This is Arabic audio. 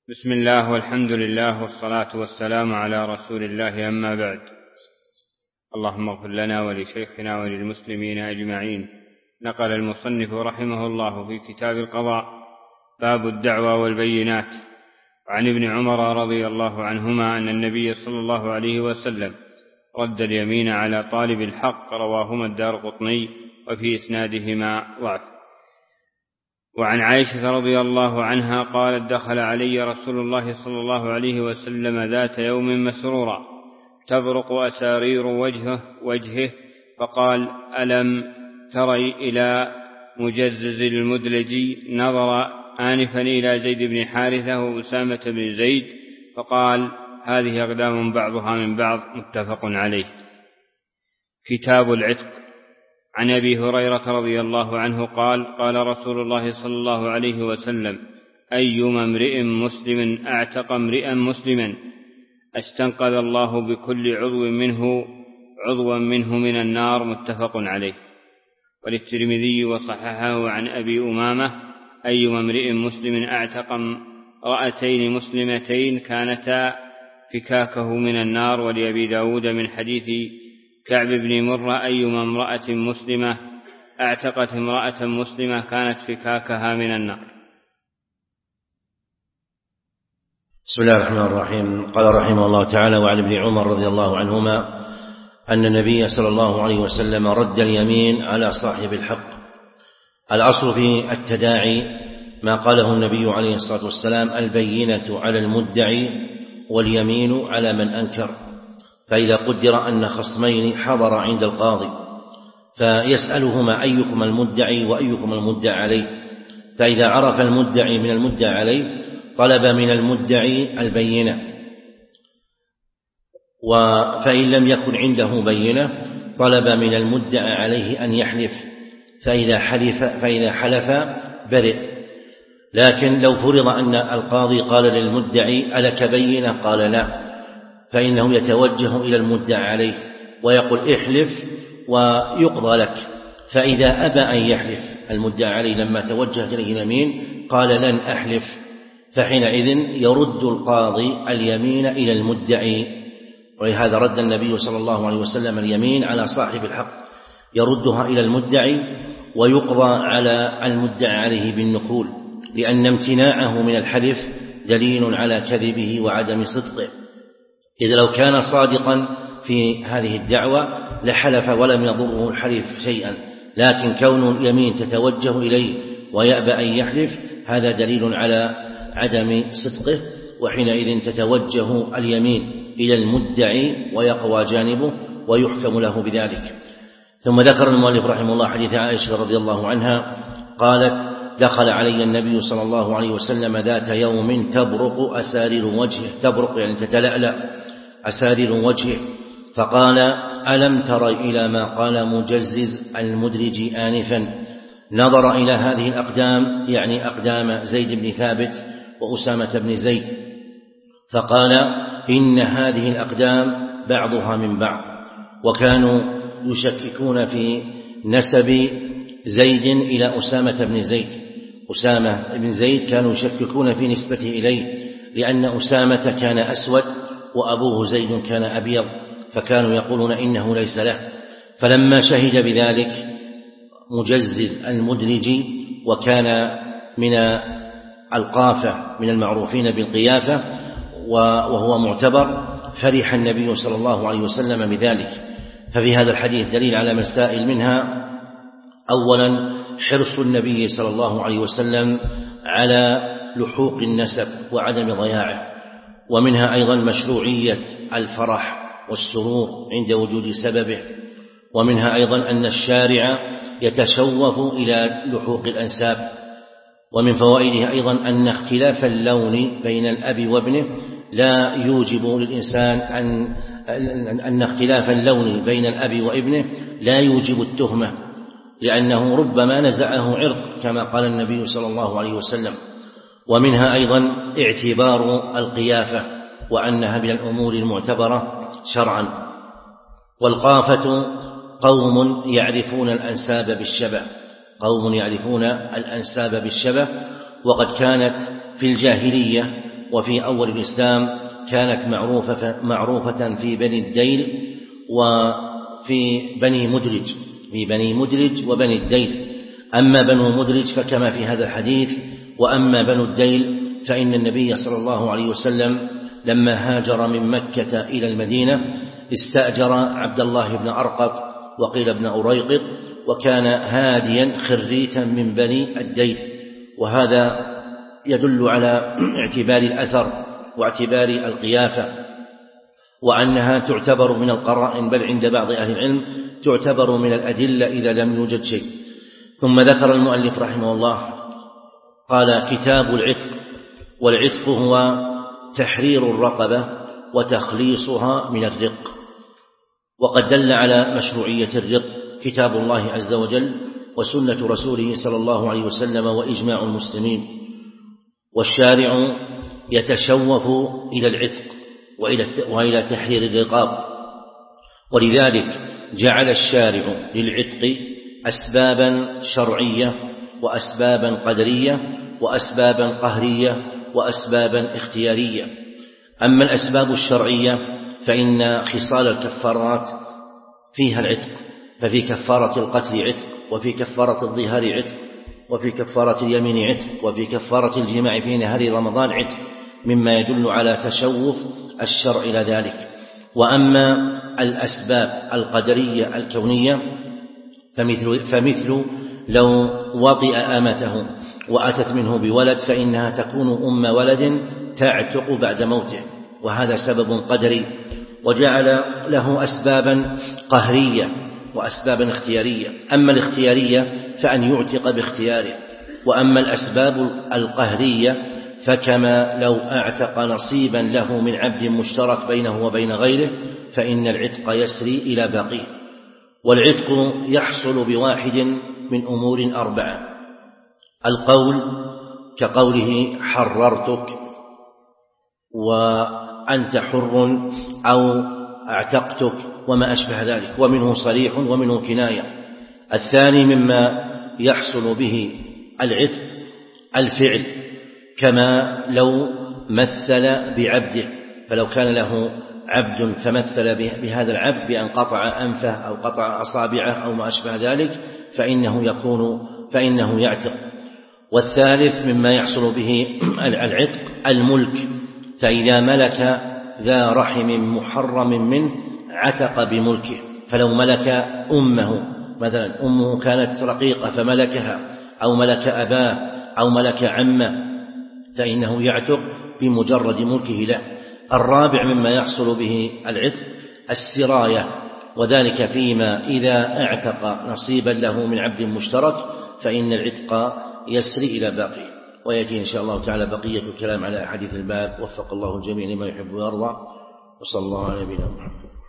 بسم الله والحمد لله والصلاة والسلام على رسول الله، أما بعد. اللهم اغفر لنا ولشيخنا وللمسلمين أجمعين. نقل المصنف رحمه الله في كتاب القضاء باب الدعوى والبينات عن ابن عمر رضي الله عنهما أن النبي صلى الله عليه وسلم رد اليمين على طالب الحق، رواهما الدارقطني وفي إسنادهما ضعف. وعن عائشة رضي الله عنها قالت: دخل علي رسول الله صلى الله عليه وسلم ذات يوم مسرورا تبرق أسارير وجهه فقال: ألم تري إلى مجزز المدلجي؟ نظر آنفا إلى زيد بن حارثة وأسامة بن زيد فقال: هذه أقدام بعضها من بعض، متفق عليه. كتاب العتق. عن أبي هريرة رضي الله عنه قال: قال رسول الله صلى الله عليه وسلم: أيما امرئ مسلم أعتق امرئا مسلما استنقذ الله بكل عضوا منه من النار، متفق عليه. وللترمذي وصححه عن أبي أمامة: أيما امرئ مسلم أعتق امرأتين مسلمتين كانتا فكاكه من النار. ولأبي داود من حديث كعب بن مرة: أيما امرأة مسلمة اعتقت امرأة مسلمة كانت فكاكها من النار. بسم الله الرحمن الرحيم. قال رحمه الله تعالى: وعن ابن عمر رضي الله عنهما أن النبي صلى الله عليه وسلم رد اليمين على صاحب الحق. الأصل في التداعي ما قاله النبي عليه الصلاة والسلام: البينة على المدعي واليمين على من أنكر. فإذا قدر أن خصمين حضر عند القاضي فيسألهما: أيكم المدعي وأيكم المدعى عليه؟ فإذا عرف المدعي من المدعى عليه طلب من المدعي البينة، فإن لم يكن عنده بينة طلب من المدعى عليه أن يحلف، فإذا حلف برئ. لكن لو فرض أن القاضي قال للمدعي: ألك بينة؟ قال: لا، فإنه يتوجه إلى المدعى عليه ويقول: احلف ويقضى لك. فإذا أبى أن يحلف المدعى عليه لما توجهت إليه اليمين قال: لن أحلف، فحينئذ يرد القاضي اليمين إلى المدعي. ولهذا رد النبي صلى الله عليه وسلم اليمين على صاحب الحق، يردها إلى المدعي ويقضى على المدعى عليه بالنقول، لأن امتناعه من الحلف دليل على كذبه وعدم صدقه. إذا لو كان صادقا في هذه الدعوة لحلف ولم يضره الحلف شيئا، لكن كون اليمين تتوجه إليه ويأبى أن يحلف هذا دليل على عدم صدقه، وحينئذ تتوجه اليمين إلى المدعي ويقوى جانبه ويحكم له بذلك. ثم ذكر المؤلف رحمه الله حديث عائشة رضي الله عنها قالت: دخل علي النبي صلى الله عليه وسلم ذات يوم تبرق أسارير وجهه، تبرق يعني تتلألأ أسارير وجهه، فقال: ألم تر إلى ما قال مجزز المدلج آنفا؟ نظر إلى هذه الأقدام يعني أقدام زيد بن ثابت وأسامة بن زيد، فقال: إن هذه الأقدام بعضها من بعض. وكانوا يشككون في نسب زيد إلى أسامة بن زيد. أسامة بن زيد كانوا يشككون في نسبته إليه، لأن أسامة كان أسود وأبوه زيد كان أبيض، فكانوا يقولون إنه ليس له. فلما شهد بذلك مجزز المدلجي وكان من القافة من المعروفين بالقيافة وهو معتبر، فرح النبي صلى الله عليه وسلم بذلك. ففي هذا الحديث دليل على مسائل، منها أولا حرص النبي صلى الله عليه وسلم على لحوق النسب وعدم ضياعه، ومنها أيضا مشروعية الفرح والسرور عند وجود سببه، ومنها أيضا أن الشارع يتشوف إلى لحوق الأنساب. ومن فوائده أيضا أن اختلاف اللون بين الأب وابنه لا يوجب للإنسان أن اختلاف اللون بين الأب وابنه لا يوجب التهمة، لأنه ربما نزعه عرق كما قال النبي صلى الله عليه وسلم. ومنها أيضا اعتبار القيافة وأنها من الأمور المعتبرة شرعا. والقافة قوم يعرفون الأنساب بالشبه، قوم يعرفون الأنساب بالشبه، وقد كانت في الجاهلية وفي أول الإسلام كانت معروفة في بني الديل وفي بني مدرج وبني الديل. أما بنو مدرج فكما في هذا الحديث، وأما بنو الديل فإن النبي صلى الله عليه وسلم لما هاجر من مكة إلى المدينة استأجر عبد الله بن أرقط وقيل ابن أريقط، وكان هاديا خريتا من بني الديل. وهذا يدل على اعتبار الأثر واعتبار القيافة، وأنها تعتبر من القرائن، بل عند بعض أهل العلم تعتبر من الأدلة إذا لم يوجد شيء. ثم ذكر المؤلف رحمه الله قال: كتاب العتق. والعتق هو تحرير الرقبة وتخليصها من الرق. وقد دل على مشروعية الرق كتاب الله عز وجل وسنة رسوله صلى الله عليه وسلم وإجماع المسلمين. والشارع يتشوف إلى العتق وإلى تحرير الرقاب، ولذلك جعل الشارع للعتق أسبابا شرعية وأسبابا قدرية وأسبابا قهرية وأسبابا اختيارية. أما الأسباب الشرعية فإن خصال الكفارات فيها العتق، ففي كفارة القتل عتق، وفي كفارة الظهار عتق، وفي كفارة اليمين عتق، وفي كفارة الجماع في نهار رمضان عتق، مما يدل على تشوف الشرع إلى ذلك. وأما الأسباب القدرية الكونية فمثل لو وطئ أمته وأتت منه بولد فإنها تكون أم ولد تعتق بعد موته، وهذا سبب قدري. وجعل له أسبابا قهرية وأسبابا اختيارية. أما الاختيارية فأن يعتق باختياره، وأما الأسباب القهرية فكما لو أعتق نصيبا له من عبد مشترك بينه وبين غيره فإن العتق يسري إلى باقيه. والعتق يحصل بواحد من أمور 4: القول كقوله حررتك وأنت حر، أو أعتقتك وما أشبه ذلك، ومنه صريح ومنه كناية. الثاني مما يحصل به العتق الفعل، كما لو مثل بعبده، فلو كان له عبد فمثل بهذا العبد بأن قطع أنفه أو قطع أصابعه أو ما أشبه ذلك فإنه يعتق. والثالث مما يحصل به العتق الملك، فإذا ملك ذا رحم محرم منه عتق بملكه. فلو ملك أمه مثلا، أمه كانت رقيقة فملكها، أو ملك أباه أو ملك عمه، فإنه يعتق بمجرد ملكه له. الرابع مما يحصل به العتق السراية، وذلك فيما إذا اعتق نصيبا له من عبد مشترك فإن العتق يسري إلى باقيه. ويأتي إن شاء الله تعالى بقية الكلام على أحاديث الباب. وفق الله الجميع لما يحب ويرضى، وصلى الله على نبينا محمد.